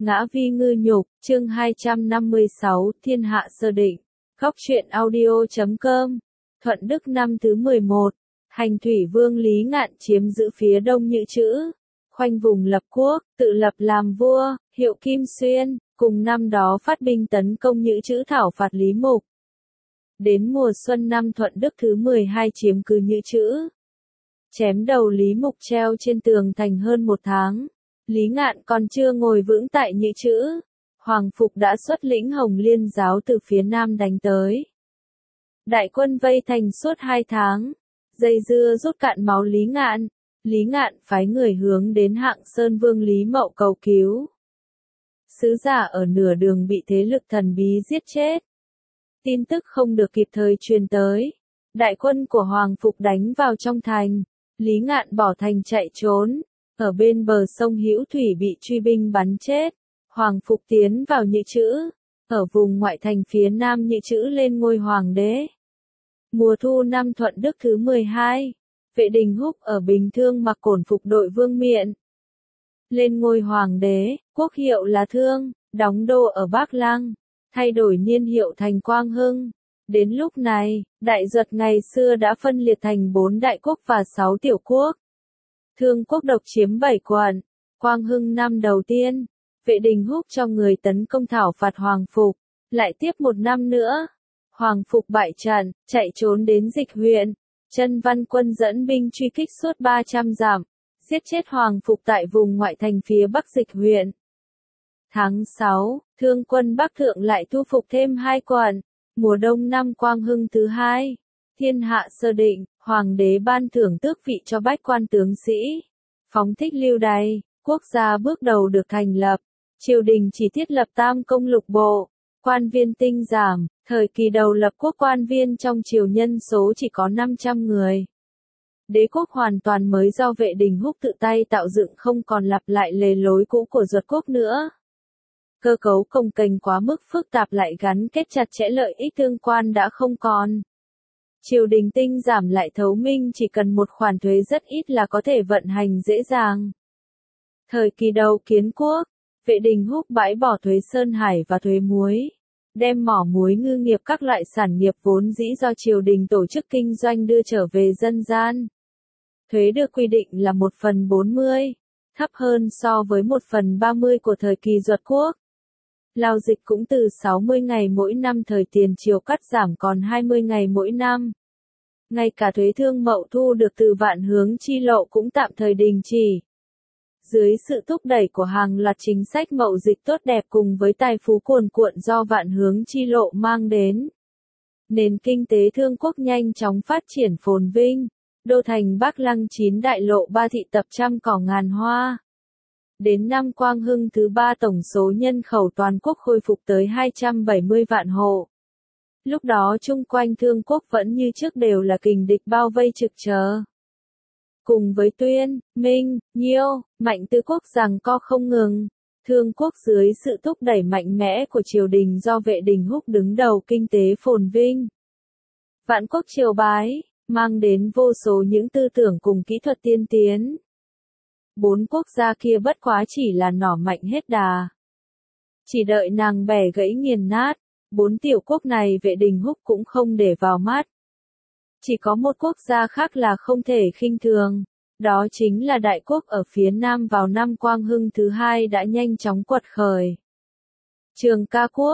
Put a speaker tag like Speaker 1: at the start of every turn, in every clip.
Speaker 1: Ngã vi ngư nhục, chương 256, Thiên hạ sơ định. Góc truyện audio.com. Thuận Đức năm thứ 11. Hành thủy vương Lý Ngạn chiếm giữ phía đông Nhữ Chữ, khoanh vùng lập quốc, tự lập làm vua, hiệu Kim Xuyên, cùng năm đó phát binh tấn công Nhữ Chữ thảo phạt Lý Mục. Đến mùa xuân năm Thuận Đức thứ 12 chiếm cứ Nhữ Chữ, chém đầu Lý Mục treo trên tường thành hơn một tháng. Lý Ngạn còn chưa ngồi vững tại Nhữ Chữ, Hoàng Phục đã xuất lĩnh Hồng Liên giáo từ phía nam đánh tới. Đại quân vây thành suốt 2 tháng, dây dưa rút cạn máu Lý Ngạn. Lý Ngạn phái người hướng đến Hạng Sơn Vương Lý Mậu cầu cứu. Sứ giả ở nửa đường bị thế lực thần bí giết chết. Tin tức không được kịp thời truyền tới. Đại quân của Hoàng Phục đánh vào trong thành. Lý Ngạn bỏ thành chạy trốn. Ở bên bờ sông Hữu Thủy bị truy binh bắn chết. Hoàng Phục tiến vào Nhữ Chữ. Ở vùng ngoại thành phía nam Nhữ Chữ lên ngôi hoàng đế. Mùa thu năm Thuận Đức thứ 12. Vệ Đình Húc ở Bình Thương mặc cổn phục đội vương miện. Lên ngôi hoàng đế, quốc hiệu là Thương, đóng đô ở Bắc Lăng, thay đổi niên hiệu thành Quang Hưng. Đến lúc này, Đại Duật ngày xưa đã phân liệt thành 4 đại quốc và 6 tiểu quốc. Thương quốc độc chiếm 7 quận, Quang Hưng năm đầu tiên, Vệ Đình Húc cho người tấn công thảo phạt Hoàng Phục, lại tiếp một năm nữa. Hoàng Phục bại trận, chạy trốn đến Dịch huyện. Chân Văn Quân dẫn binh truy kích suốt 300 dặm, giết chết Hoàng Phục tại vùng ngoại thành phía Bắc Dịch huyện. Tháng 6, Thương quân Bắc Thượng lại thu phục thêm 2 quận. Mùa đông năm Quang Hưng thứ 2, thiên hạ sơ định, Hoàng đế ban thưởng tước vị cho bách quan tướng sĩ. Phóng thích lưu đày, quốc gia bước đầu được thành lập. Triều đình chỉ thiết lập tam công lục bộ, quan viên tinh giảm. Thời kỳ đầu lập quốc quan viên trong triều nhân số chỉ có 500 người. Đế quốc hoàn toàn mới do Vệ Đình Húc tự tay tạo dựng, không còn lặp lại lề lối cũ của Duật quốc nữa. Cơ cấu cồng kềnh quá mức phức tạp lại gắn kết chặt chẽ, lợi ích tương quan đã không còn. Triều đình tinh giảm lại thấu minh, chỉ cần một khoản thuế rất ít là có thể vận hành dễ dàng. Thời kỳ đầu kiến quốc, Vệ Đình Húc bãi bỏ thuế sơn hải và thuế muối, đem mỏ muối ngư nghiệp các loại sản nghiệp vốn dĩ do triều đình tổ chức kinh doanh đưa trở về dân gian. Thuế được quy định là 1/40, thấp hơn so với 1/30 của thời kỳ Duật quốc. Lao dịch cũng từ 60 ngày mỗi năm thời tiền triều cắt giảm còn 20 ngày mỗi năm. Ngay cả thuế thương mậu thu được từ Vạn Hướng chi lộ cũng tạm thời đình chỉ. Dưới sự thúc đẩy của hàng loạt chính sách mậu dịch tốt đẹp cùng với tài phú cuồn cuộn do Vạn Hướng chi lộ mang đến, nền kinh tế Thương quốc nhanh chóng phát triển phồn vinh. Đô thành Bắc Lăng 9 đại lộ 3 thị tập trăm cỏ ngàn hoa. Đến năm Quang Hưng thứ 3 tổng số nhân khẩu toàn quốc khôi phục tới 270 vạn hộ. Lúc đó chung quanh Thương quốc vẫn như trước đều là kình địch bao vây trực chờ. Cùng với Tuyên, Minh, Nhiêu, Mạnh tứ quốc giằng co không ngừng, Thương quốc dưới sự thúc đẩy mạnh mẽ của triều đình do Vệ Đình Húc đứng đầu kinh tế phồn vinh. Vạn quốc triều bái, mang đến vô số những tư tưởng cùng kỹ thuật tiên tiến. 4 quốc gia kia bất quá chỉ là nỏ mạnh hết đà. Chỉ đợi nàng bẻ gãy nghiền nát, 4 tiểu quốc này Vệ Đình Húc cũng không để vào mắt. Chỉ có một quốc gia khác là không thể khinh thường, đó chính là Đại quốc ở phía nam vào năm Quang Hưng thứ 2 đã nhanh chóng quật khởi. Trường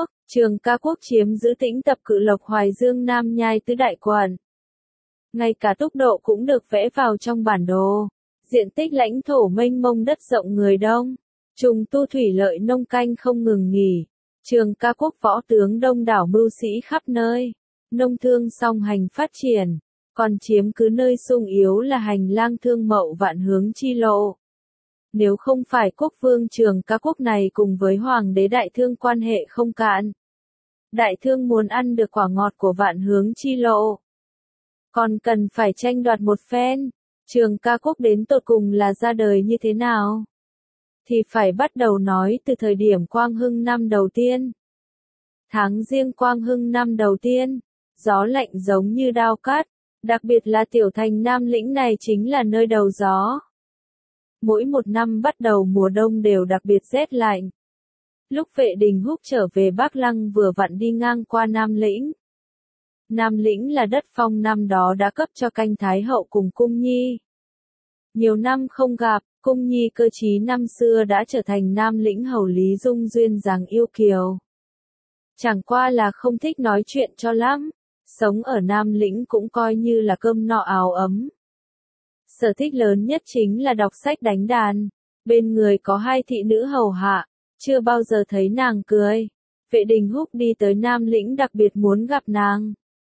Speaker 1: Ca quốc chiếm giữ Tĩnh Tập Cự Lộc Hoài Dương Nam Nhai tứ đại quận. Ngay cả tốc độ cũng được vẽ vào trong bản đồ. Diện tích lãnh thổ mênh mông, đất rộng người đông, trùng tu thủy lợi nông canh không ngừng nghỉ. Trường Ca quốc võ tướng đông đảo mưu sĩ khắp nơi, nông thương song hành phát triển, còn chiếm cứ nơi sung yếu là hành lang thương mậu Vạn Hướng chi lộ. Nếu không phải quốc vương Trường Ca quốc này cùng với hoàng đế Đại Thương quan hệ không cạn, Đại Thương muốn ăn được quả ngọt của Vạn Hướng chi lộ, còn cần phải tranh đoạt một phen. Trường Ca quốc đến tột cùng là ra đời như thế nào? Thì phải bắt đầu nói từ thời điểm Quang Hưng năm đầu tiên. Tháng Giêng Quang Hưng năm đầu tiên, gió lạnh giống như đao cắt, đặc biệt là tiểu thành Nam Lĩnh này chính là nơi đầu gió. Mỗi một năm bắt đầu mùa đông đều đặc biệt rét lạnh. Lúc Vệ Đình Húc trở về Bắc Lăng vừa vặn đi ngang qua Nam Lĩnh. Nam Lĩnh là đất Phong năm đó đã cấp cho Canh Thái Hậu cùng Cung Nhi. Nhiều năm không gặp, Cung Nhi cơ trí năm xưa đã trở thành Nam Lĩnh hầu Lý Dung duyên dáng yêu kiều. Chẳng qua là không thích nói chuyện cho lắm, sống ở Nam Lĩnh cũng coi như là cơm no áo ấm. Sở thích lớn nhất chính là đọc sách đánh đàn, bên người có 2 thị nữ hầu hạ, chưa bao giờ thấy nàng cười. Vệ Đình Húc đi tới Nam Lĩnh đặc biệt muốn gặp nàng.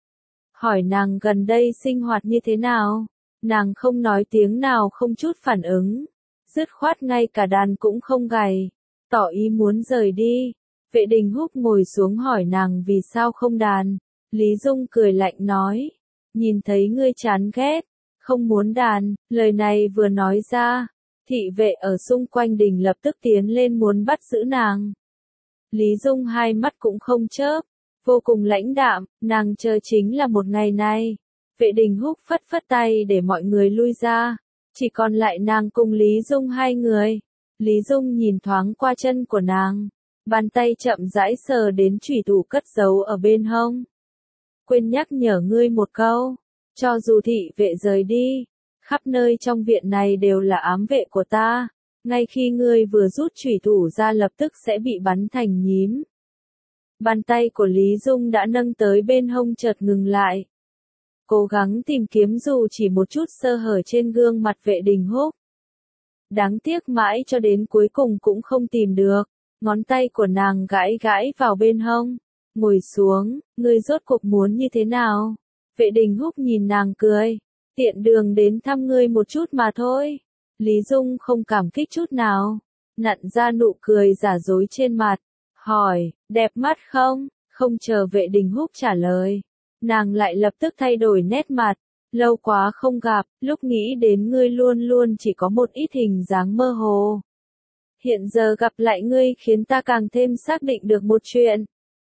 Speaker 1: Hỏi nàng gần đây sinh hoạt như thế nào, nàng không nói tiếng nào, không chút phản ứng, dứt khoát ngay cả đàn cũng không gảy, tỏ ý muốn rời đi. Vệ Đình Húc ngồi xuống hỏi nàng vì sao không đàn. Lý Dung cười lạnh nói, nhìn thấy ngươi chán ghét, không muốn đàn. Lời này vừa nói ra, thị vệ ở xung quanh đình lập tức tiến lên muốn bắt giữ nàng. Lý Dung hai mắt cũng không chớp, vô cùng lãnh đạm, nàng chờ chính là một ngày này. Vệ Đình Húc phất phất tay để mọi người lui ra, chỉ còn lại nàng cùng Lý Dung 2 người. Lý Dung nhìn thoáng qua chân của nàng, bàn tay chậm rãi sờ đến chủy thủ cất giấu ở bên hông. Quên nhắc nhở ngươi một câu, cho dù thị vệ rời đi, khắp nơi trong viện này đều là ám vệ của ta, ngay khi ngươi vừa rút chủy thủ ra lập tức sẽ bị bắn thành nhím. Bàn tay của Lý Dung đã nâng tới bên hông chợt ngừng lại. Cố gắng tìm kiếm dù chỉ một chút sơ hở trên gương mặt Vệ Đình Húc. Đáng tiếc mãi cho đến cuối cùng cũng không tìm được, ngón tay của nàng gãi gãi vào bên hông. Ngồi xuống, ngươi rốt cuộc muốn như thế nào? Vệ Đình Húc nhìn nàng cười, tiện đường đến thăm ngươi một chút mà thôi. Lý Dung không cảm kích chút nào, nặn ra nụ cười giả dối trên mặt, hỏi, đẹp mắt không? Không chờ Vệ Đình Húc trả lời, nàng lại lập tức thay đổi nét mặt. Lâu quá không gặp, lúc nghĩ đến ngươi luôn luôn chỉ có một ít hình dáng mơ hồ. Hiện giờ gặp lại ngươi khiến ta càng thêm xác định được một chuyện.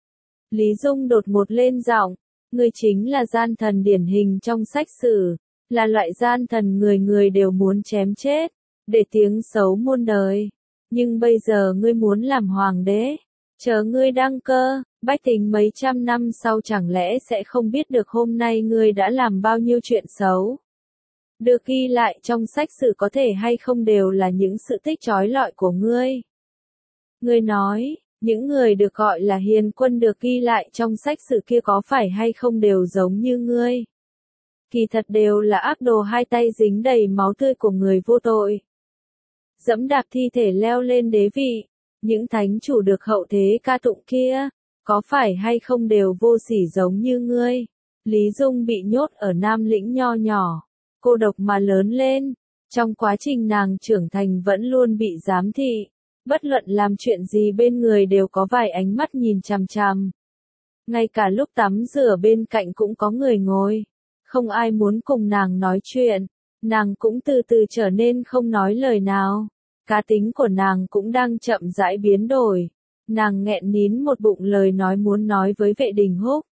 Speaker 1: Lý Dung đột ngột lên giọng, ngươi chính là gian thần điển hình trong sách sử, là loại gian thần người người đều muốn chém chết, để tiếng xấu muôn đời. Nhưng bây giờ ngươi muốn làm hoàng đế, chờ ngươi đăng cơ, bách tính mấy trăm năm sau chẳng lẽ sẽ không biết được hôm nay ngươi đã làm bao nhiêu chuyện xấu. Được ghi lại trong sách sử có thể hay không đều là những sự tích chói lọi của ngươi. Ngươi nói, những người được gọi là hiền quân được ghi lại trong sách sử kia có phải hay không đều giống như ngươi. Kỳ thật đều là ác đồ, 2 tay dính đầy máu tươi của người vô tội. Dẫm đạp thi thể leo lên đế vị, những thánh chủ được hậu thế ca tụng kia, có phải hay không đều vô sỉ giống như ngươi. Lý Dung bị nhốt ở Nam Lĩnh nho nhỏ, cô độc mà lớn lên, trong quá trình nàng trưởng thành vẫn luôn bị giám thị, bất luận làm chuyện gì bên người đều có vài ánh mắt nhìn chằm chằm. Ngay cả lúc tắm rửa bên cạnh cũng có người ngồi, không ai muốn cùng nàng nói chuyện, nàng cũng từ từ trở nên không nói lời nào. Cá tính của nàng cũng đang chậm rãi biến đổi, nàng nghẹn nín một bụng lời nói muốn nói với Vệ Đình Húc.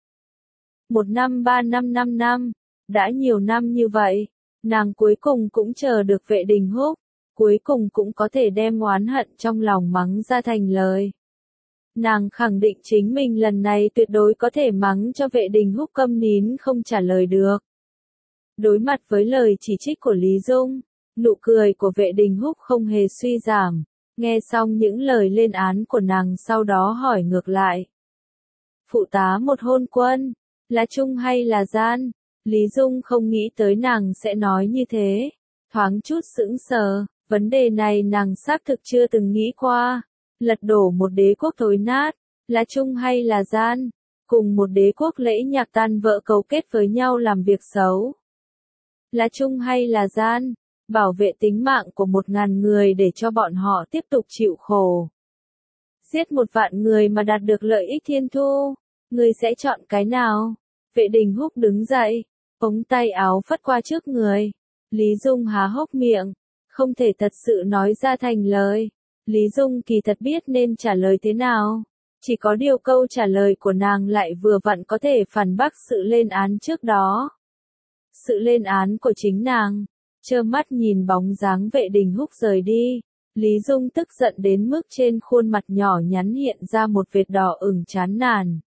Speaker 1: 1 năm 3 năm 5 năm, đã nhiều năm như vậy, nàng cuối cùng cũng chờ được Vệ Đình Húc, cuối cùng cũng có thể đem oán hận trong lòng mắng ra thành lời. Nàng khẳng định chính mình lần này tuyệt đối có thể mắng cho Vệ Đình Húc câm nín không trả lời được. Đối mặt với lời chỉ trích của Lý Dung, nụ cười của Vệ Đình Húc không hề suy giảm, nghe xong những lời lên án của nàng sau đó hỏi ngược lại. Phụ tá một hôn quân, là trung hay là gian? Lý Dung không nghĩ tới nàng sẽ nói như thế, thoáng chút sững sờ, vấn đề này nàng xác thực chưa từng nghĩ qua. Lật đổ một đế quốc thối nát, là trung hay là gian? Cùng một đế quốc lẫy nhạc tan vỡ cấu kết với nhau làm việc xấu. Là trung hay là gian? Bảo vệ tính mạng của 1000 người để cho bọn họ tiếp tục chịu khổ. Giết 1 vạn người mà đạt được lợi ích thiên thu, người sẽ chọn cái nào? Vệ Đình Húc đứng dậy, ống tay áo phất qua trước người. Lý Dung há hốc miệng, không thể thật sự nói ra thành lời. Lý Dung kỳ thật biết nên trả lời thế nào, chỉ có điều câu trả lời của nàng lại vừa vặn có thể phản bác sự lên án trước đó. Sự lên án của chính nàng. Trơ mắt nhìn bóng dáng Vệ Đình Húc rời đi, Lý Dung tức giận đến mức trên khuôn mặt nhỏ nhắn hiện ra một vệt đỏ ửng chán nản.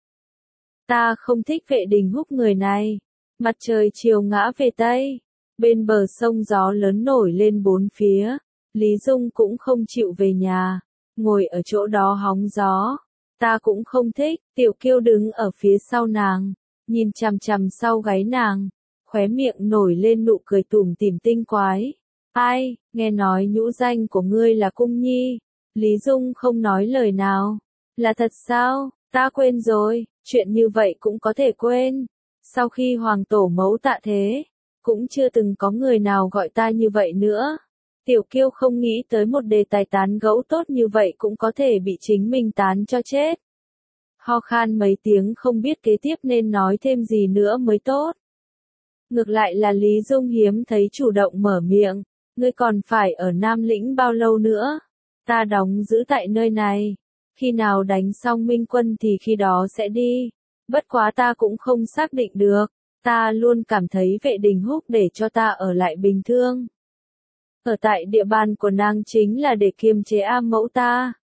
Speaker 1: Ta không thích Vệ Đình Húc người này. Mặt trời chiều ngã về Tây. Bên bờ sông gió lớn nổi lên bốn phía. Lý Dung cũng không chịu về nhà. Ngồi ở chỗ đó hóng gió. Ta cũng không thích. Tiểu Kiêu đứng ở phía sau nàng. Nhìn chằm chằm sau gáy nàng. Khóe miệng nổi lên nụ cười tủm tỉm tinh quái. Ai, nghe nói nhũ danh của ngươi là Cung Nhi. Lý Dung không nói lời nào. Là thật sao? Ta quên rồi, chuyện như vậy cũng có thể quên. Sau khi Hoàng Tổ mẫu tạ thế, cũng chưa từng có người nào gọi ta như vậy nữa. Tiểu Kiêu không nghĩ tới một đề tài tán gẫu tốt như vậy cũng có thể bị chính mình tán cho chết. Ho khan mấy tiếng không biết kế tiếp nên nói thêm gì nữa mới tốt. Ngược lại là Lý Dung hiếm thấy chủ động mở miệng. Ngươi còn phải ở Nam Lĩnh bao lâu nữa? Ta đóng giữ tại nơi này. Khi nào đánh xong Minh Quân thì khi đó sẽ đi. Bất quá ta cũng không xác định được. Ta luôn cảm thấy Vệ Đình Húc để cho ta ở lại bình thường. Ở tại địa bàn của nàng chính là để kiềm chế A mẫu ta.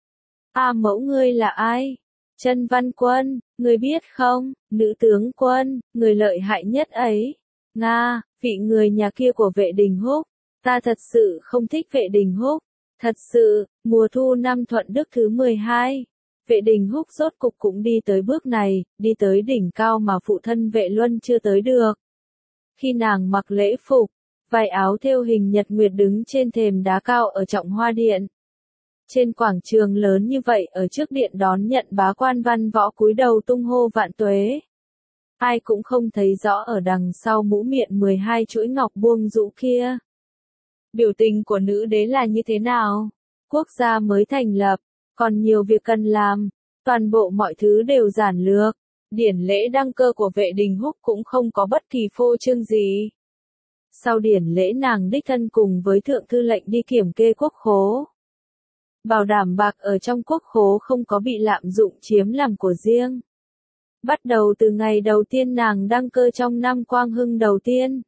Speaker 1: A mẫu ngươi là ai? Chân Văn Quân, ngươi biết không? Nữ tướng quân, người lợi hại nhất ấy. Nga, vị người nhà kia của Vệ Đình Húc. Ta thật sự không thích Vệ Đình Húc. Thật sự, mùa thu năm Thuận Đức thứ 12. Vệ Đình Húc rốt cục cũng đi tới bước này, đi tới đỉnh cao mà phụ thân Vệ Luân chưa tới được. Khi nàng mặc lễ phục, vải áo thêu hình nhật nguyệt đứng trên thềm đá cao ở Trọng Hoa Điện. Trên quảng trường lớn như vậy ở trước điện đón nhận bá quan văn võ cúi đầu tung hô vạn tuế. Ai cũng không thấy rõ ở đằng sau mũ miệng 12 chuỗi ngọc buông rũ kia. Biểu tình của nữ đế là như thế nào? Quốc gia mới thành lập, còn nhiều việc cần làm, toàn bộ mọi thứ đều giản lược. Điển lễ đăng cơ của Vệ Đình Húc cũng không có bất kỳ phô trương gì. Sau điển lễ nàng đích thân cùng với thượng thư lệnh đi kiểm kê quốc khố. Bảo đảm bạc ở trong quốc khố không có bị lạm dụng chiếm làm của riêng. Bắt đầu từ ngày đầu tiên nàng đăng cơ trong năm Quang Hưng đầu tiên.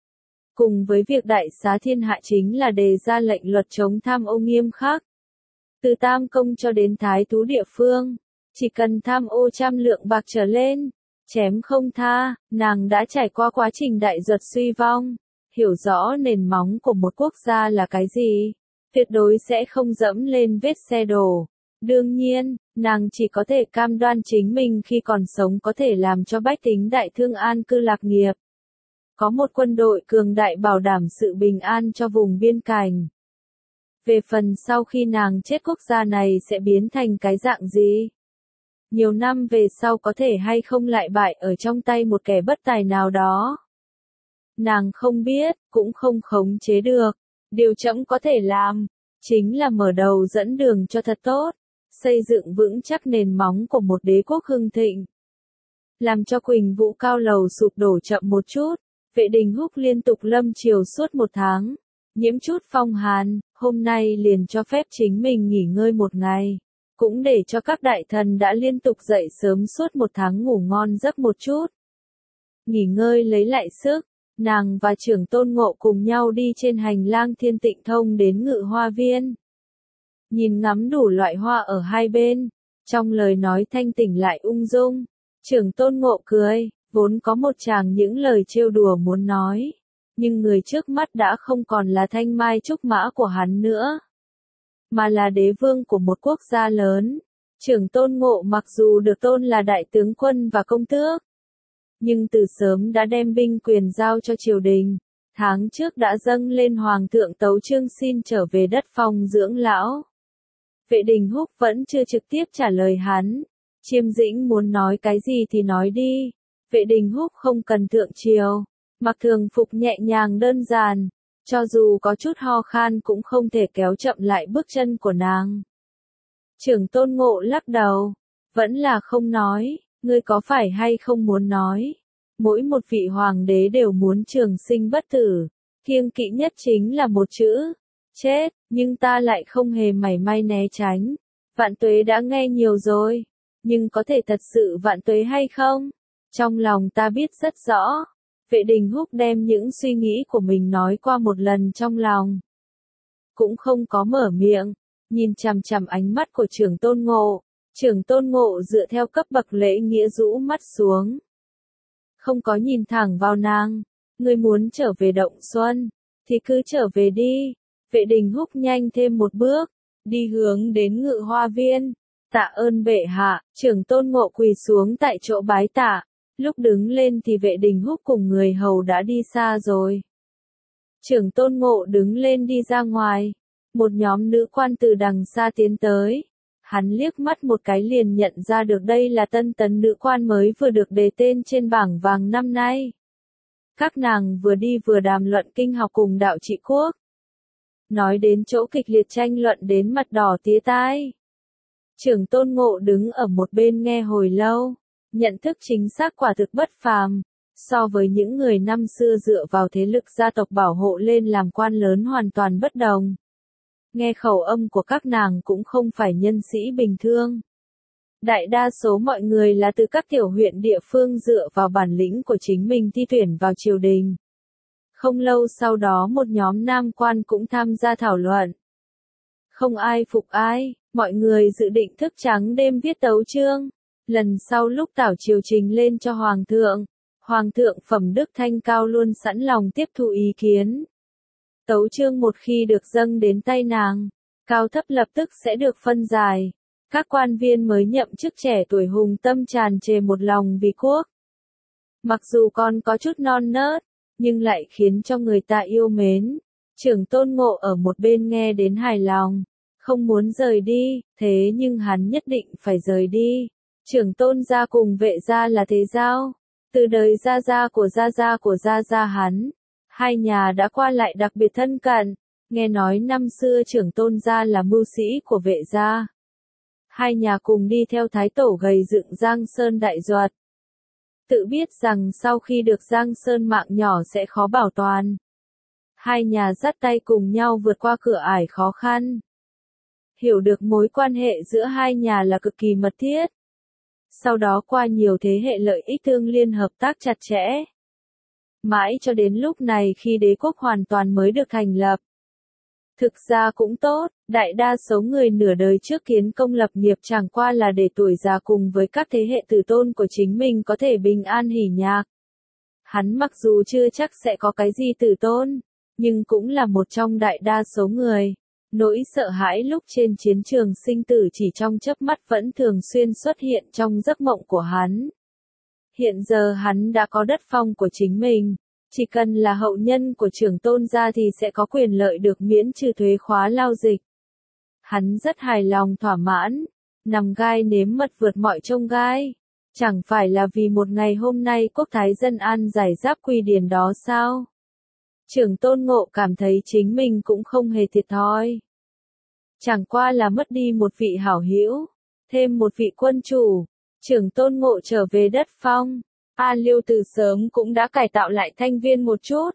Speaker 1: Cùng với việc đại xá thiên hạ chính là đề ra lệnh luật chống tham ô nghiêm khắc. Từ tam công cho đến thái thú địa phương, chỉ cần tham ô 100 lượng bạc trở lên, chém không tha, nàng đã trải qua quá trình đại duật suy vong, hiểu rõ nền móng của một quốc gia là cái gì, tuyệt đối sẽ không dẫm lên vết xe đổ. Đương nhiên, nàng chỉ có thể cam đoan chính mình khi còn sống có thể làm cho bách tính đại thương an cư lạc nghiệp. Có một quân đội cường đại bảo đảm sự bình an cho vùng biên cảnh. Về phần sau khi nàng chết quốc gia này sẽ biến thành cái dạng gì? Nhiều năm về sau có thể hay không lại bại ở trong tay một kẻ bất tài nào đó? Nàng không biết, cũng không khống chế được. Điều trẫm có thể làm, chính là mở đầu dẫn đường cho thật tốt, xây dựng vững chắc nền móng của một đế quốc hưng thịnh. Làm cho Quỳnh Vũ Cao Lầu sụp đổ chậm một chút. Vệ Đình Húc liên tục lâm triều suốt 1 tháng, nhiễm chút phong hàn, hôm nay liền cho phép chính mình nghỉ ngơi 1 ngày, cũng để cho các đại thần đã liên tục dậy sớm suốt 1 tháng ngủ ngon giấc một chút. Nghỉ ngơi lấy lại sức, nàng và trưởng Tôn Ngộ cùng nhau đi trên hành lang Thiên Tịnh thông đến Ngự Hoa Viên. Nhìn ngắm đủ loại hoa ở hai bên, trong lời nói thanh tỉnh lại ung dung, trưởng Tôn Ngộ cười. Vốn có một tràng những lời trêu đùa muốn nói, nhưng người trước mắt đã không còn là thanh mai trúc mã của hắn nữa, mà là đế vương của một quốc gia lớn. Trưởng Tôn Ngộ mặc dù được tôn là đại tướng quân và công tước, nhưng từ sớm đã đem binh quyền giao cho triều đình. Tháng trước đã dâng lên Hoàng thượng tấu chương xin trở về đất phong dưỡng lão. Vệ Đình Húc vẫn chưa trực tiếp trả lời hắn. Chiêm Dĩnh muốn nói cái gì thì nói đi. Vệ Đình Húc không cần thượng triều, mặc thường phục nhẹ nhàng đơn giản, cho dù có chút ho khan cũng không thể kéo chậm lại bước chân của nàng. Trưởng Tôn Ngộ lắc đầu, vẫn là không nói, ngươi có phải hay không muốn nói? Mỗi một vị hoàng đế đều muốn trường sinh bất tử, kiêng kỵ nhất chính là một chữ, chết, nhưng ta lại không hề mảy may né tránh. Vạn tuế đã nghe nhiều rồi, nhưng có thể thật sự vạn tuế hay không? Trong lòng ta biết rất rõ. Vệ Đình Húc đem những suy nghĩ của mình nói qua một lần trong lòng. cũng không có mở miệng, nhìn chằm chằm ánh mắt của Trưởng Tôn Ngộ. Trưởng Tôn Ngộ dựa theo cấp bậc lễ nghĩa rũ mắt xuống. Không có nhìn thẳng vào nàng. Ngươi muốn trở về Động Xuân, thì cứ trở về đi. Vệ Đình Húc nhanh thêm một bước, đi hướng đến Ngự Hoa Viên. Tạ ơn bệ hạ, Trưởng Tôn Ngộ quỳ xuống tại chỗ bái tạ. Lúc đứng lên thì Vệ Đình Húc cùng người hầu đã đi xa rồi. Trưởng Tôn Ngộ đứng lên đi ra ngoài. Một nhóm nữ quan từ đằng xa tiến tới. Hắn liếc mắt một cái liền nhận ra được đây là tân tấn nữ quan mới vừa được đề tên trên bảng vàng năm nay. Các nàng vừa đi vừa đàm luận kinh học cùng đạo trị quốc. Nói đến chỗ kịch liệt tranh luận đến mặt đỏ tía tai. Trưởng Tôn Ngộ đứng ở một bên nghe hồi lâu, nhận thức chính xác quả thực bất phàm. So với những người năm xưa dựa vào thế lực gia tộc bảo hộ lên làm quan lớn hoàn toàn bất đồng. Nghe khẩu âm của các nàng cũng không phải nhân sĩ bình thường. Đại đa số mọi người là từ các tiểu huyện địa phương dựa vào bản lĩnh của chính mình thi tuyển vào triều đình. Không lâu sau đó một nhóm nam quan cũng tham gia thảo luận. Không ai phục ai, mọi người dự định thức trắng đêm viết tấu chương. Lần sau lúc tảo triều trình lên cho Hoàng thượng phẩm đức thanh cao luôn sẵn lòng tiếp thu ý kiến. Tấu chương một khi được dâng đến tay nàng, cao thấp lập tức sẽ được phân giải. Các quan viên mới nhậm chức trẻ tuổi hùng tâm tràn trề một lòng vì quốc. Mặc dù còn có chút non nớt, nhưng lại khiến cho người ta yêu mến. Trưởng Tôn Ngộ ở một bên nghe đến hài lòng, không muốn rời đi, thế nhưng hắn nhất định phải rời đi. Trưởng Tôn gia cùng Vệ gia là thế giao, từ đời gia gia hắn. Hai nhà đã qua lại đặc biệt thân cận, nghe nói năm xưa Trưởng Tôn gia là mưu sĩ của Vệ gia. Hai nhà cùng đi theo Thái Tổ gầy dựng Giang Sơn đại duật. Tự biết rằng sau khi được Giang Sơn mạng nhỏ sẽ khó bảo toàn. Hai nhà dắt tay cùng nhau vượt qua cửa ải khó khăn. Hiểu được mối quan hệ giữa hai nhà là cực kỳ mật thiết. Sau đó qua nhiều thế hệ lợi ích thương liên hợp tác chặt chẽ. Mãi cho đến lúc này khi đế quốc hoàn toàn mới được thành lập. Thực ra cũng tốt, đại đa số người nửa đời trước kiến công lập nghiệp chẳng qua là để tuổi già cùng với các thế hệ tử tôn của chính mình có thể bình an hỉ nhạc. Hắn mặc dù chưa chắc sẽ có cái gì tử tôn, nhưng cũng là một trong đại đa số người. Nỗi sợ hãi lúc trên chiến trường sinh tử chỉ trong chớp mắt vẫn thường xuyên xuất hiện trong giấc mộng của hắn. Hiện giờ hắn đã có đất phong của chính mình. Chỉ cần là hậu nhân của Trưởng Tôn gia thì sẽ có quyền lợi được miễn trừ thuế khóa lao dịch. Hắn rất hài lòng thỏa mãn, nằm gai nếm mật vượt mọi chông gai. Chẳng phải là vì một ngày hôm nay quốc thái dân an giải giáp quy điển đó sao? Trưởng Tôn Ngộ cảm thấy chính mình cũng không hề thiệt thòi. Chẳng qua là mất đi một vị hảo hữu, thêm một vị quân chủ. Trưởng Tôn Ngộ trở về đất phong. A Liêu từ sớm cũng đã cải tạo lại Thanh Viên một chút,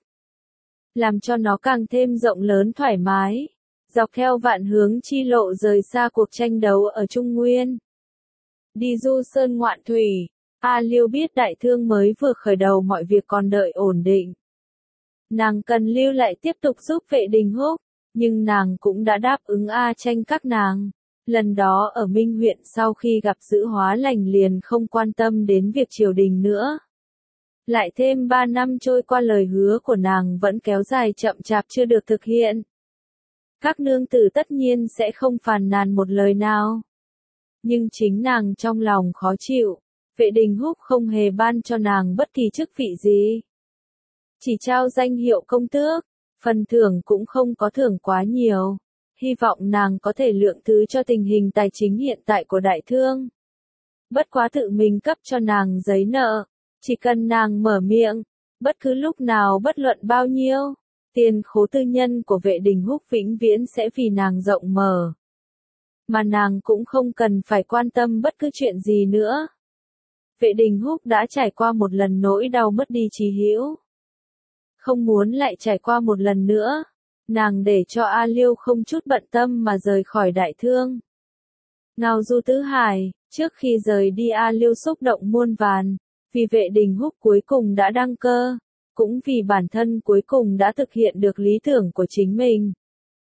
Speaker 1: làm cho nó càng thêm rộng lớn thoải mái, dọc theo vạn hướng chi lộ rời xa cuộc tranh đấu ở Trung Nguyên. Đi du sơn ngoạn thủy, A Liêu biết đại thương mới vừa khởi đầu mọi việc còn đợi ổn định. Nàng cần lưu lại tiếp tục giúp Vệ Đình Húc, nhưng nàng cũng đã đáp ứng A Tranh các nàng. Lần đó ở Minh huyện sau khi gặp Dữ Hóa Lành liền không quan tâm đến việc triều đình nữa. Lại thêm 3 năm trôi qua lời hứa của nàng vẫn kéo dài chậm chạp chưa được thực hiện. Các nương tử tất nhiên sẽ không phàn nàn một lời nào. Nhưng chính nàng trong lòng khó chịu, Vệ Đình Húc không hề ban cho nàng bất kỳ chức vị gì. Chỉ trao danh hiệu công tước, phần thưởng cũng không có thưởng quá nhiều. Hy vọng nàng có thể lượng thứ cho tình hình tài chính hiện tại của đại thương. Bất quá tự mình cấp cho nàng giấy nợ, chỉ cần nàng mở miệng, bất cứ lúc nào bất luận bao nhiêu, tiền khố tư nhân của Vệ Đình Húc vĩnh viễn sẽ vì nàng rộng mở. Mà nàng cũng không cần phải quan tâm bất cứ chuyện gì nữa. Vệ Đình Húc đã trải qua một lần nỗi đau mất đi trí hiếu. Không muốn lại trải qua một lần nữa. Nàng để cho A Liêu không chút bận tâm mà rời khỏi đại thương. Ngao Du Tứ Hải, trước khi rời đi A Liêu xúc động muôn vàn, vì Vệ Đình Húc cuối cùng đã đăng cơ, cũng vì bản thân cuối cùng đã thực hiện được lý tưởng của chính mình.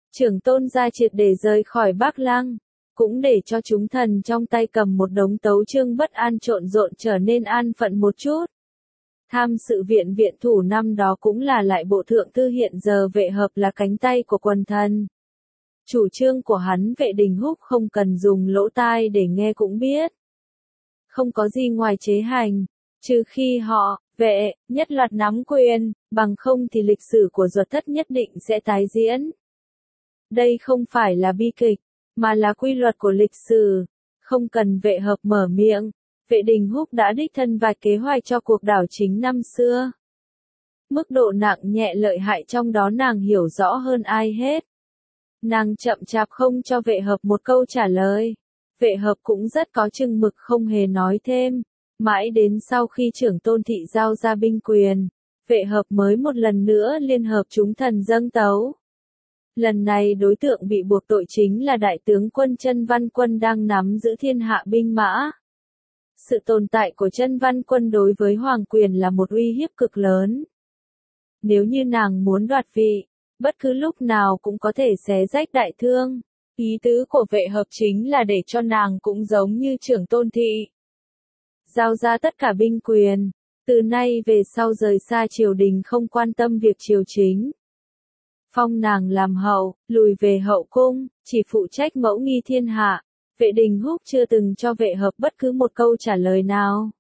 Speaker 1: Trưởng tôn gia triệt để rời khỏi Bắc Lăng, cũng để cho chúng thần trong tay cầm một đống tấu chương bất an trộn rộn trở nên an phận một chút. Tham sự viện viện thủ năm đó cũng là lại bộ thượng thư, hiện giờ Vệ Hợp là cánh tay của quần thần. Chủ trương của hắn Vệ Đình Húc không cần dùng lỗ tai để nghe cũng biết. Không có gì ngoài chế hành, trừ khi họ, Vệ, nhất loạt nắm quyền, bằng không thì lịch sử của Duật Thất nhất định sẽ tái diễn. Đây không phải là bi kịch, mà là quy luật của lịch sử. Không cần Vệ Hợp mở miệng, Vệ Đình Húc đã đích thân vạch kế hoạch cho cuộc đảo chính năm xưa. Mức độ nặng nhẹ lợi hại trong đó nàng hiểu rõ hơn ai hết. Nàng chậm chạp không cho Vệ Hợp một câu trả lời. Vệ Hợp cũng rất có chừng mực không hề nói thêm. Mãi đến sau khi trưởng tôn thị giao ra binh quyền, Vệ Hợp mới một lần nữa liên hợp chúng thần dâng tấu. Lần này đối tượng bị buộc tội chính là đại tướng quân Chân Văn Quân đang nắm giữ thiên hạ binh mã. Sự tồn tại của Chân Văn Quân đối với hoàng quyền là một uy hiếp cực lớn. Nếu như nàng muốn đoạt vị, bất cứ lúc nào cũng có thể xé rách đại thương. Ý tứ của Vệ Hợp chính là để cho nàng cũng giống như trưởng tôn thị. Giao ra tất cả binh quyền, từ nay về sau rời xa triều đình, không quan tâm việc triều chính. Phong nàng làm hậu, lùi về hậu cung, chỉ phụ trách mẫu nghi thiên hạ. Vệ Đình Húc chưa từng cho Vệ Hợp bất cứ một câu trả lời nào.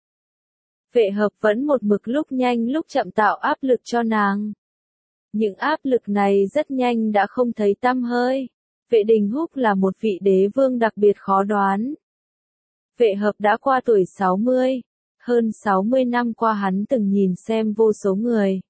Speaker 1: Vệ Hợp vẫn một mực lúc nhanh lúc chậm tạo áp lực cho nàng. Những áp lực này rất nhanh đã không thấy tăm hơi. Vệ Đình Húc là một vị đế vương đặc biệt khó đoán. Vệ Hợp đã qua tuổi 60, hơn 60 năm qua hắn từng nhìn xem vô số người.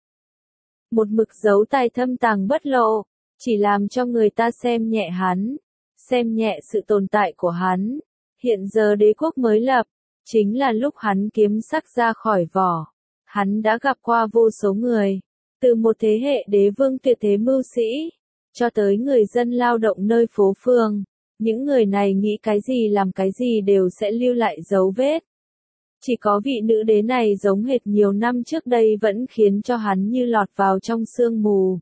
Speaker 1: Một mực giấu tài thâm tàng bất lộ, chỉ làm cho người ta xem nhẹ hắn, xem nhẹ sự tồn tại của hắn. Hiện giờ đế quốc mới lập, chính là lúc hắn kiếm sắc ra khỏi vỏ. Hắn đã gặp qua vô số người, từ một thế hệ đế vương tuyệt thế mưu sĩ, cho tới người dân lao động nơi phố phường. Những người này nghĩ cái gì làm cái gì đều sẽ lưu lại dấu vết. Chỉ có vị nữ đế này giống hệt nhiều năm trước đây vẫn khiến cho hắn như lọt vào trong sương mù.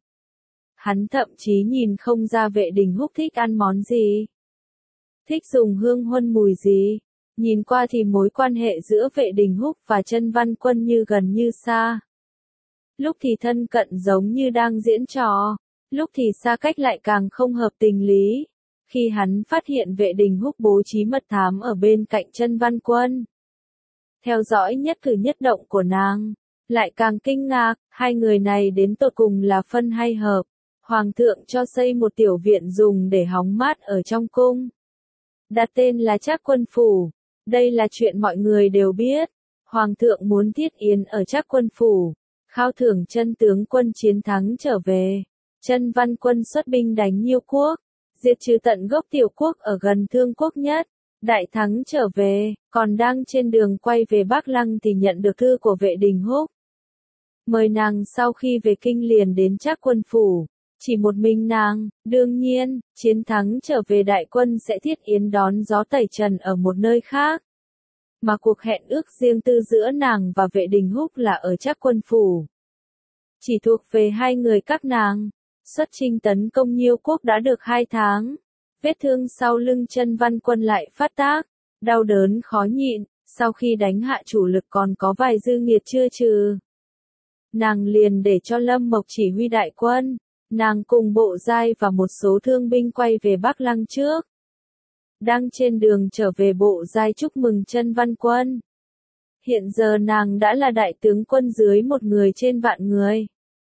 Speaker 1: Hắn thậm chí nhìn không ra Vệ Đình Húc thích ăn món gì, thích dùng hương huân mùi gì. Nhìn qua thì mối quan hệ giữa Vệ Đình Húc và Chân Văn Quân như gần như xa. Lúc thì thân cận giống như đang diễn trò, lúc thì xa cách lại càng không hợp tình lý. Khi hắn phát hiện Vệ Đình Húc bố trí mật thám ở bên cạnh Chân Văn Quân, theo dõi nhất cử nhất động của nàng, lại càng kinh ngạc, hai người này đến tột cùng là phân hay hợp. Hoàng thượng cho xây một tiểu viện dùng để hóng mát ở trong cung, đặt tên là Trác Quân Phủ. Đây là chuyện mọi người đều biết. Hoàng thượng muốn thiết yến ở Trác Quân Phủ, khao thưởng Chân tướng quân chiến thắng trở về. Chân Văn Quân xuất binh đánh Nhiêu quốc, diệt trừ tận gốc tiểu quốc ở gần Thương quốc nhất. Đại thắng trở về, còn đang trên đường quay về Bắc Lăng thì nhận được thư của Vệ Đình Húc. Mời nàng sau khi về kinh liền đến Trác Quân Phủ. Chỉ một mình nàng, đương nhiên, chiến thắng trở về đại quân sẽ thiết yến đón gió tẩy trần ở một nơi khác. Mà cuộc hẹn ước riêng tư giữa nàng và Vệ Đình Húc là ở Trác Quân Phủ. Chỉ thuộc về hai người các nàng. Xuất chinh tấn công Nhiêu quốc đã được 2 tháng. Vết thương sau lưng Chân Văn Quân lại phát tác, đau đớn khó nhịn, sau khi đánh hạ chủ lực còn có vài dư nghiệt chưa trừ. Nàng liền để cho Lâm Mộc chỉ huy đại quân, nàng cùng Bộ Giai và một số thương binh quay về Bắc Lăng trước. Đang trên đường trở về, Bộ Giai chúc mừng Chân Văn Quân. Hiện giờ nàng đã là đại tướng quân dưới một người trên vạn người.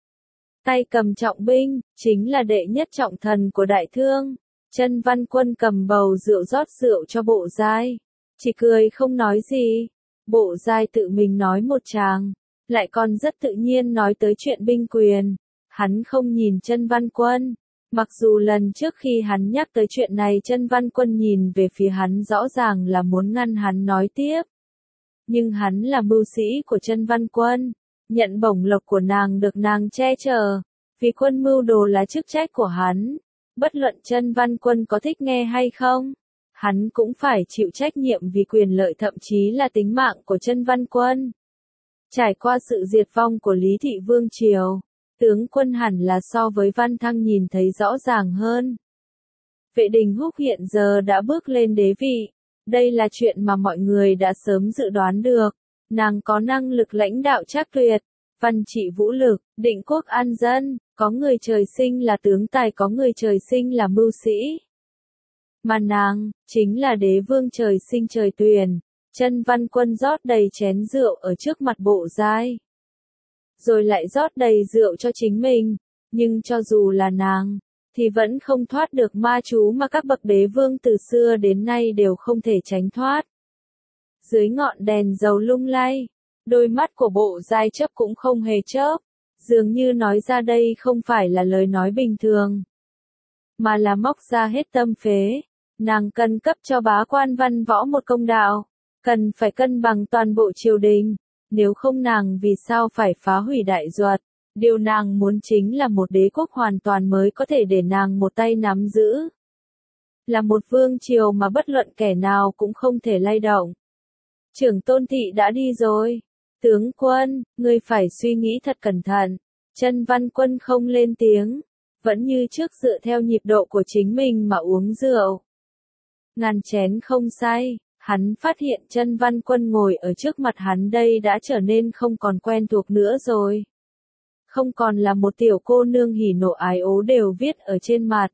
Speaker 1: Tay cầm trọng binh, chính là đệ nhất trọng thần của đại thương. Chân Văn Quân cầm bầu rượu rót rượu cho Bộ Giai, chỉ cười không nói gì. Bộ Giai tự mình nói một tràng, lại còn rất tự nhiên nói tới chuyện binh quyền. Hắn không nhìn Chân Văn Quân, mặc dù lần trước khi hắn nhắc tới chuyện này Chân Văn Quân nhìn về phía hắn rõ ràng là muốn ngăn hắn nói tiếp. Nhưng hắn là mưu sĩ của Chân Văn Quân, nhận bổng lộc của nàng được nàng che chở, vì quân mưu đồ là chức trách của hắn. Bất luận Chân Văn Quân có thích nghe hay không, hắn cũng phải chịu trách nhiệm vì quyền lợi thậm chí là tính mạng của Chân Văn Quân. Trải qua sự diệt vong của Lý Thị Vương Triều, tướng quân hẳn là so với Văn Thăng nhìn thấy rõ ràng hơn. Vệ Đình Húc hiện giờ đã bước lên đế vị. Đây là chuyện mà mọi người đã sớm dự đoán được. Nàng có năng lực lãnh đạo trác tuyệt, văn trị vũ lực, định quốc an dân, có người trời sinh là tướng tài, có người trời sinh là mưu sĩ. Mà nàng, chính là đế vương trời sinh trời tuyển. Chân Văn Quân rót đầy chén rượu ở trước mặt Bộ Giai. Rồi lại rót đầy rượu cho chính mình. Nhưng cho dù là nàng, thì vẫn không thoát được ma chú mà các bậc đế vương từ xưa đến nay đều không thể tránh thoát. Dưới ngọn đèn dầu lung lay, đôi mắt của Bộ Giai chớp cũng không hề chớp, dường như nói ra đây không phải là lời nói bình thường, mà là móc ra hết tâm phế. Nàng cần cấp cho bá quan văn võ một công đạo, cần phải cân bằng toàn bộ triều đình, nếu không nàng vì sao phải phá hủy đại duật. Điều nàng muốn chính là một đế quốc hoàn toàn mới có thể để nàng một tay nắm giữ. Là một vương triều mà bất luận kẻ nào cũng không thể lay động. Trưởng Tôn Thị đã đi rồi. Tướng quân, ngươi phải suy nghĩ thật cẩn thận. Chân Văn Quân không lên tiếng, vẫn như trước dựa theo nhịp độ của chính mình mà uống rượu. Ngàn chén không say, hắn phát hiện Chân Văn Quân ngồi ở trước mặt hắn đây đã trở nên không còn quen thuộc nữa rồi. Không còn là một tiểu cô nương hỉ nộ ái ố đều viết ở trên mặt.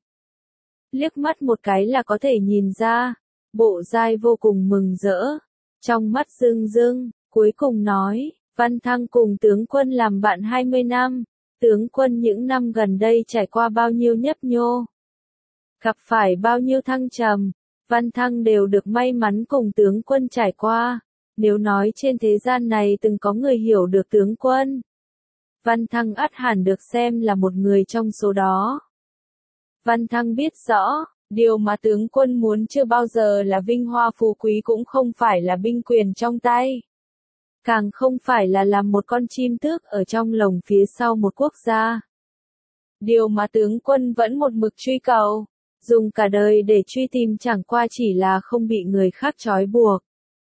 Speaker 1: Liếc mắt một cái là có thể nhìn ra, Bộ Giai vô cùng mừng rỡ, trong mắt rưng rưng, cuối cùng nói, Văn Thăng cùng tướng quân làm bạn 20 năm, tướng quân những năm gần đây trải qua bao nhiêu nhấp nhô, gặp phải bao nhiêu thăng trầm, Văn Thăng đều được may mắn cùng tướng quân trải qua. Nếu nói trên thế gian này từng có người hiểu được tướng quân, Văn Thăng ắt hẳn được xem là một người trong số đó. Văn Thăng biết rõ, điều mà tướng quân muốn chưa bao giờ là vinh hoa phú quý, cũng không phải là binh quyền trong tay. Càng không phải là làm một con chim tước ở trong lồng phía sau một quốc gia. Điều mà tướng quân vẫn một mực truy cầu, dùng cả đời để truy tìm chẳng qua chỉ là không bị người khác trói buộc.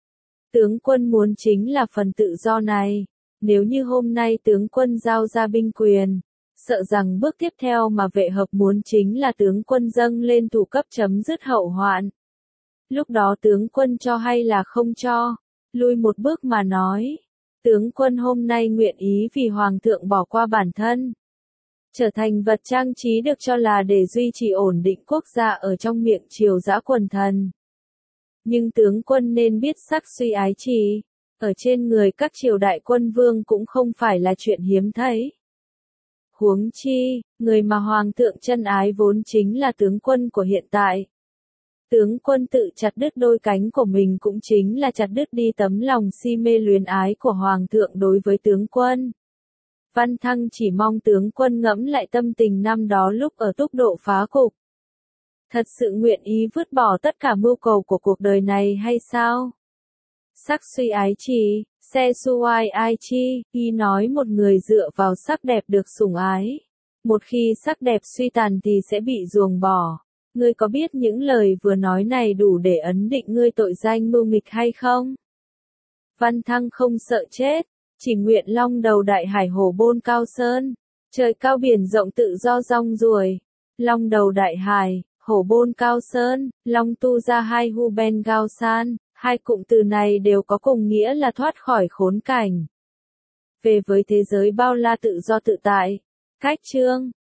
Speaker 1: Tướng quân muốn chính là phần tự do này. Nếu như hôm nay tướng quân giao ra binh quyền, sợ rằng bước tiếp theo mà vệ hợp muốn chính là tướng quân dâng lên thủ cấp chấm dứt hậu hoạn. Lúc đó tướng quân cho hay là không cho, lui một bước mà nói, tướng quân hôm nay nguyện ý vì hoàng thượng bỏ qua bản thân, trở thành vật trang trí được cho là để duy trì ổn định quốc gia ở trong miệng triều dã quần thần. Nhưng tướng quân nên biết sắc suy ái trì, ở trên người các triều đại quân vương cũng không phải là chuyện hiếm thấy. Huống chi, người mà hoàng thượng chân ái vốn chính là tướng quân của hiện tại. Tướng quân tự chặt đứt đôi cánh của mình cũng chính là chặt đứt đi tấm lòng si mê luyến ái của hoàng thượng đối với tướng quân. Văn Thăng chỉ mong tướng quân ngẫm lại tâm tình năm đó lúc ở Túc Độ phá cục. Thật sự nguyện ý vứt bỏ tất cả mưu cầu của cuộc đời này hay sao? Sắc suy ái trì, se suai ai chi, y nói một người dựa vào sắc đẹp được sủng ái. Một khi sắc đẹp suy tàn thì sẽ bị ruồng bỏ. Ngươi có biết những lời vừa nói này đủ để ấn định ngươi tội danh mưu nghịch hay không? Văn Thăng không sợ chết, chỉ nguyện long đầu đại hải hồ bôn cao sơn, trời cao biển rộng tự do rong ruổi. Long đầu đại hải, hồ bôn cao sơn, long tu ra hai hu ben gao san. Hai cụm từ này đều có cùng nghĩa là thoát khỏi khốn cảnh. Về với thế giới bao la tự do tự tại. Cách chương